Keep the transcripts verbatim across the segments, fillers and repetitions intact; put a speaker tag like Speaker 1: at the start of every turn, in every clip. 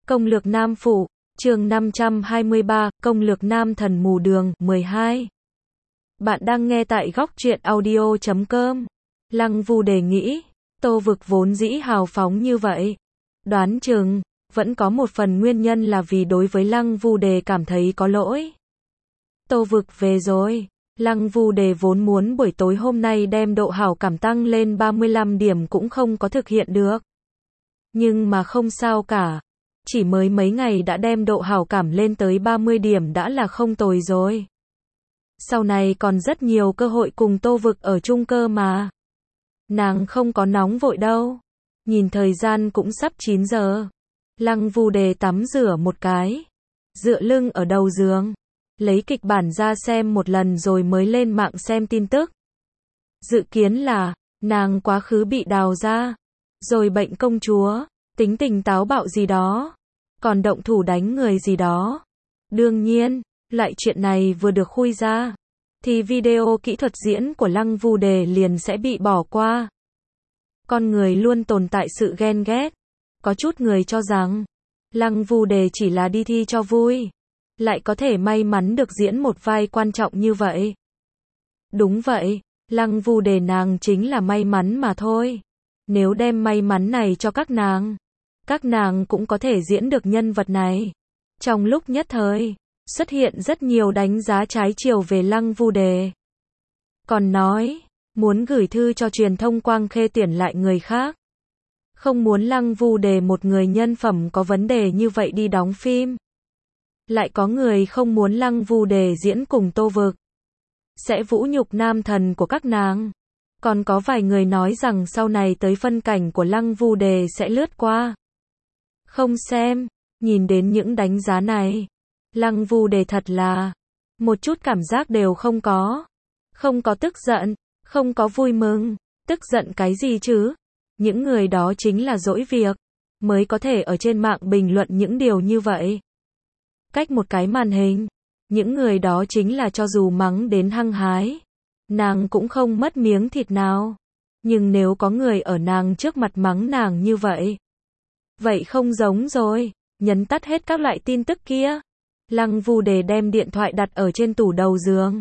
Speaker 1: Công lược nam phụ, chương năm trăm hai mươi ba, công lược nam thần mù đường, mười hai. Bạn đang nghe tại góc truyện audio chấm com. Lăng Vu đề nghĩ, Tô Vực vốn dĩ hào phóng như vậy. Đoán chừng, vẫn có một phần nguyên nhân là vì đối với Lăng Vu đề cảm thấy có lỗi. Tô Vực về rồi. Lăng Vu đề vốn muốn buổi tối hôm nay đem độ hảo cảm tăng lên ba mươi lăm điểm cũng không có thực hiện được. Nhưng mà không sao cả. Chỉ mới mấy ngày đã đem độ hảo cảm lên tới ba mươi điểm đã là không tồi rồi. Sau này còn rất nhiều cơ hội cùng Tô Vực ở chung cơ mà. Nàng không có nóng vội đâu. Nhìn thời gian cũng sắp chín giờ. Lăng Vu đề tắm rửa một cái. Dựa lưng ở đầu giường. Lấy kịch bản ra xem một lần rồi mới lên mạng xem tin tức. Dự kiến là, nàng quá khứ bị đào ra. Rồi bệnh công chúa, tính tình táo bạo gì đó. Còn động thủ đánh người gì đó. Đương nhiên, loại chuyện này vừa được khui ra. Thì video kỹ thuật diễn của Lăng Vu đề liền sẽ bị bỏ qua. Con người luôn tồn tại sự ghen ghét. Có chút người cho rằng, Lăng Vu đề chỉ là đi thi cho vui. Lại có thể may mắn được diễn một vai quan trọng như vậy. Đúng vậy, Lăng Vu đề nàng chính là may mắn mà thôi. Nếu đem may mắn này cho các nàng, các nàng cũng có thể diễn được nhân vật này. Trong lúc nhất thời, xuất hiện rất nhiều đánh giá trái chiều về Lăng Vu đề. Còn nói, muốn gửi thư cho truyền thông Quang Khê tuyển lại người khác. Không muốn Lăng Vu đề một người nhân phẩm có vấn đề như vậy đi đóng phim. Lại có người không muốn Lăng Vu đề diễn cùng Tô Vực. Sẽ vũ nhục nam thần của các nàng. Còn có vài người nói rằng sau này tới phân cảnh của Lăng Vu đề sẽ lướt qua. Không xem, nhìn đến những đánh giá này. Lăng Vu đề thật là, một chút cảm giác đều không có. Không có tức giận, không có vui mừng, tức giận cái gì chứ? Những người đó chính là dỗi việc, mới có thể ở trên mạng bình luận những điều như vậy. Cách một cái màn hình, những người đó chính là cho dù mắng đến hăng hái, nàng cũng không mất miếng thịt nào. Nhưng nếu có người ở nàng trước mặt mắng nàng như vậy, vậy không giống rồi, nhấn tắt hết các loại tin tức kia. Lăng Vu đề đem điện thoại đặt ở trên tủ đầu giường.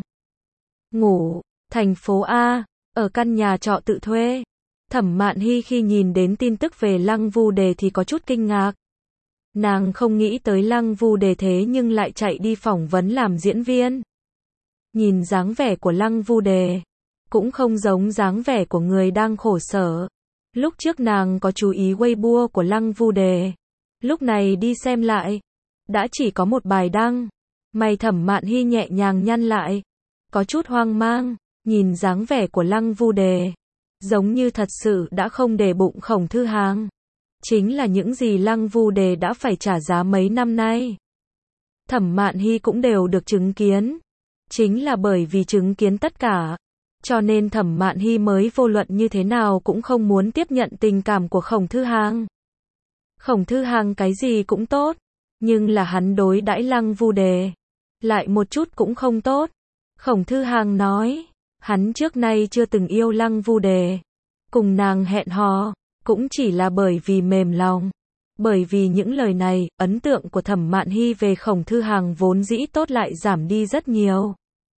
Speaker 1: Ngủ, thành phố A, ở căn nhà trọ tự thuê. Thẩm Mạn Hy khi nhìn đến tin tức về Lăng Vu đề thì có chút kinh ngạc. Nàng không nghĩ tới Lăng Vu đề thế nhưng lại chạy đi phỏng vấn làm diễn viên. Nhìn dáng vẻ của Lăng Vu đề, cũng không giống dáng vẻ của người đang khổ sở. Lúc trước nàng có chú ý Weibo của Lăng Vu đề. Lúc này đi xem lại, đã chỉ có một bài đăng. Mày Thẩm Mạn Hy nhẹ nhàng nhăn lại. Có chút hoang mang, nhìn dáng vẻ của Lăng Vu đề. Giống như thật sự đã không để bụng Khổng Thư Hàng. Chính là những gì Lăng Vu đề đã phải trả giá mấy năm nay. Thẩm Mạn Hy cũng đều được chứng kiến. Chính là bởi vì chứng kiến tất cả. Cho nên Thẩm Mạn Hy mới vô luận như thế nào cũng không muốn tiếp nhận tình cảm của Khổng Thư Hàng. Khổng Thư Hàng cái gì cũng tốt. Nhưng là hắn đối đãi Lăng Vu đề. Lại một chút cũng không tốt. Khổng Thư Hàng nói. Hắn trước nay chưa từng yêu Lăng Vu đề. Cùng nàng hẹn hò. Cũng chỉ là bởi vì mềm lòng. Bởi vì những lời này, ấn tượng của Thẩm Mạn Hy về Khổng Thư Hàng vốn dĩ tốt lại giảm đi rất nhiều.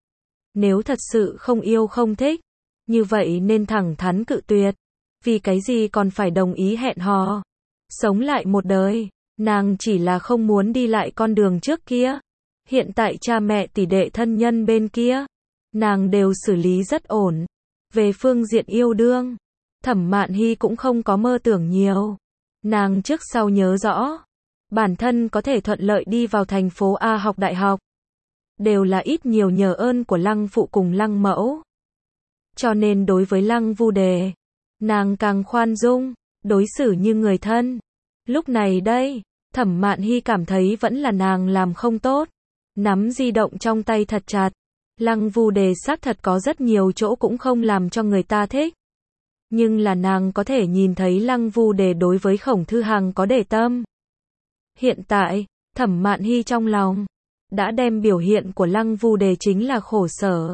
Speaker 1: Nếu thật sự không yêu không thích, như vậy nên thẳng thắn cự tuyệt. Vì cái gì còn phải đồng ý hẹn hò. Sống lại một đời, nàng chỉ là không muốn đi lại con đường trước kia. Hiện tại cha mẹ tỷ đệ thân nhân bên kia, nàng đều xử lý rất ổn. Về phương diện yêu đương, Thẩm Mạn Hy cũng không có mơ tưởng nhiều. Nàng trước sau nhớ rõ, bản thân có thể thuận lợi đi vào thành phố A học đại học. Đều là ít nhiều nhờ ơn của Lăng phụ cùng Lăng mẫu. Cho nên đối với Lăng Vu đề, nàng càng khoan dung, đối xử như người thân. Lúc này đây, Thẩm Mạn Hy cảm thấy vẫn là nàng làm không tốt. Nắm di động trong tay thật chặt. Lăng Vu đề xác thật có rất nhiều chỗ cũng không làm cho người ta thích. Nhưng là nàng có thể nhìn thấy Lăng Vu đề đối với Khổng Thư Hàng có để tâm. Hiện tại, Thẩm Mạn Hy trong lòng đã đem biểu hiện của Lăng Vu đề chính là khổ sở.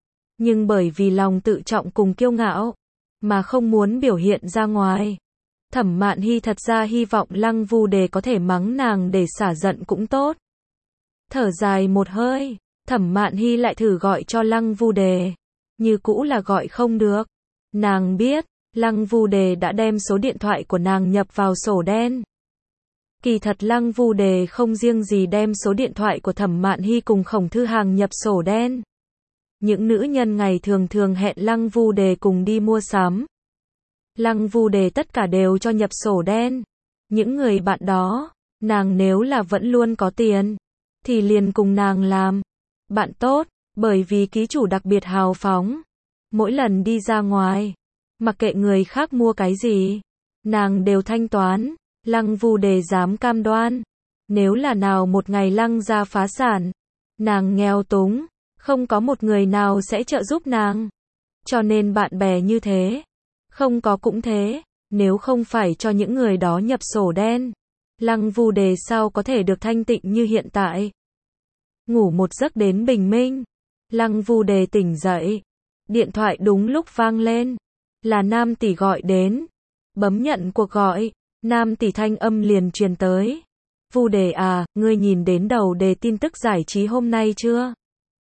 Speaker 1: Nhưng bởi vì lòng tự trọng cùng kiêu ngạo, mà không muốn biểu hiện ra ngoài. Thẩm Mạn Hy thật ra hy vọng Lăng Vu Đề có thể mắng nàng để xả giận cũng tốt. Thở dài một hơi, Thẩm Mạn Hy lại thử gọi cho Lăng Vu Đề. Như cũ là gọi không được. Nàng biết, Lăng Vu Đề đã đem số điện thoại của nàng nhập vào sổ đen. Kỳ thật Lăng Vu Đề không riêng gì đem số điện thoại của Thẩm Mạn Hy cùng Khổng Thư Hàng nhập sổ đen. Những nữ nhân ngày thường thường hẹn Lăng Vu Đề cùng đi mua sắm. Lăng Vu Đề tất cả đều cho nhập sổ đen. Những người bạn đó, nàng nếu là vẫn luôn có tiền, thì liền cùng nàng làm bạn tốt, bởi vì ký chủ đặc biệt hào phóng. Mỗi lần đi ra ngoài, mặc kệ người khác mua cái gì, nàng đều thanh toán. Lăng Vu Đề dám cam đoan, nếu là nào một ngày Lăng gia phá sản, nàng nghèo túng, không có một người nào sẽ trợ giúp nàng. Cho nên bạn bè như thế, không có cũng thế, nếu không phải cho những người đó nhập sổ đen, Lăng Vu Đề sao có thể được thanh tịnh như hiện tại. Ngủ một giấc đến bình minh, Lăng Vu Đề tỉnh dậy, điện thoại đúng lúc vang lên, là Nam tỷ gọi đến. Bấm nhận cuộc gọi, Nam tỷ thanh âm liền truyền tới. Vu Đề à, ngươi nhìn đến đầu đề tin tức giải trí hôm nay chưa?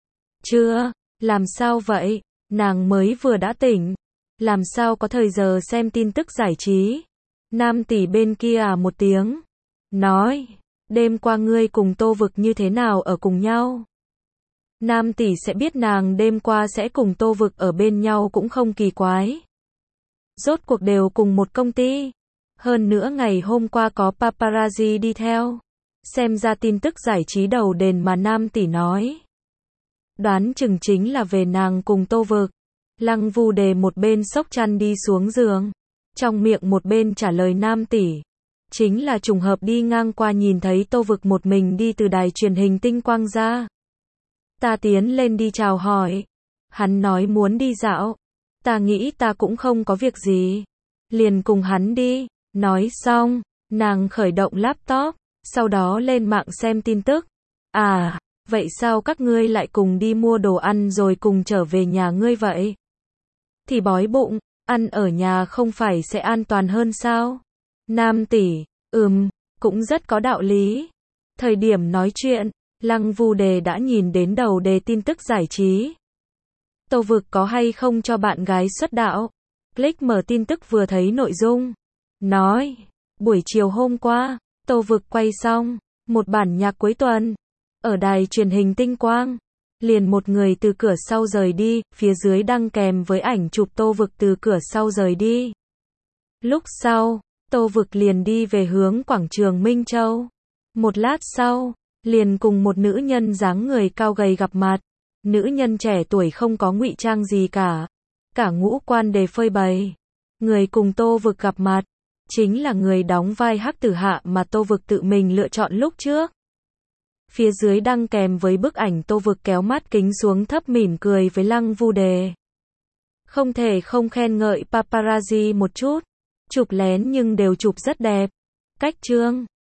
Speaker 1: Chưa, làm sao vậy? Nàng mới vừa đã tỉnh, làm sao có thời giờ xem tin tức giải trí? Nam tỷ bên kia à một tiếng, nói, đêm qua ngươi cùng Tô Vực như thế nào ở cùng nhau? Nam tỷ sẽ biết nàng đêm qua sẽ cùng Tô Vực ở bên nhau cũng không kỳ quái. Rốt cuộc đều cùng một công ty. Hơn nữa ngày hôm qua có paparazzi đi theo. Xem ra tin tức giải trí đầu đền mà Nam tỷ nói. Đoán chừng chính là về nàng cùng Tô Vực. Lăng Vu Đề một bên xốc chăn đi xuống giường, trong miệng một bên trả lời Nam tỷ. Chính là trùng hợp đi ngang qua nhìn thấy Tô Vực một mình đi từ đài truyền hình Tinh Quang ra. Ta tiến lên đi chào hỏi. Hắn nói muốn đi dạo. Ta nghĩ ta cũng không có việc gì. Liền cùng hắn đi. Nói xong, nàng khởi động laptop, sau đó lên mạng xem tin tức. À, vậy sao các ngươi lại cùng đi mua đồ ăn rồi cùng trở về nhà ngươi vậy? Thì bói bụng, ăn ở nhà không phải sẽ an toàn hơn sao? Nam tỷ, ừm, cũng rất có đạo lý. Thời điểm nói chuyện, Lăng Vu Đề đã nhìn đến đầu đề tin tức giải trí. Tô Vực có hay không cho bạn gái xuất đạo? Click mở tin tức vừa thấy nội dung. Nói, buổi chiều hôm qua, Tô Vực quay xong một bản nhạc cuối tuần ở đài truyền hình Tinh Quang. Liền một người từ cửa sau rời đi, phía dưới đăng kèm với ảnh chụp Tô Vực từ cửa sau rời đi. Lúc sau, Tô Vực liền đi về hướng quảng trường Minh Châu. Một lát sau, liền cùng một nữ nhân dáng người cao gầy gặp mặt. Nữ nhân trẻ tuổi không có ngụy trang gì cả. Cả ngũ quan đề phơi bày. Người cùng Tô Vực gặp mặt, chính là người đóng vai Hắc Tử Hạ mà Tô Vực tự mình lựa chọn lúc trước. Phía dưới đăng kèm với bức ảnh Tô Vực kéo mắt kính xuống thấp mỉm cười với Lăng Vu Đề. Không thể không khen ngợi paparazzi một chút. Chụp lén nhưng đều chụp rất đẹp. Cách chương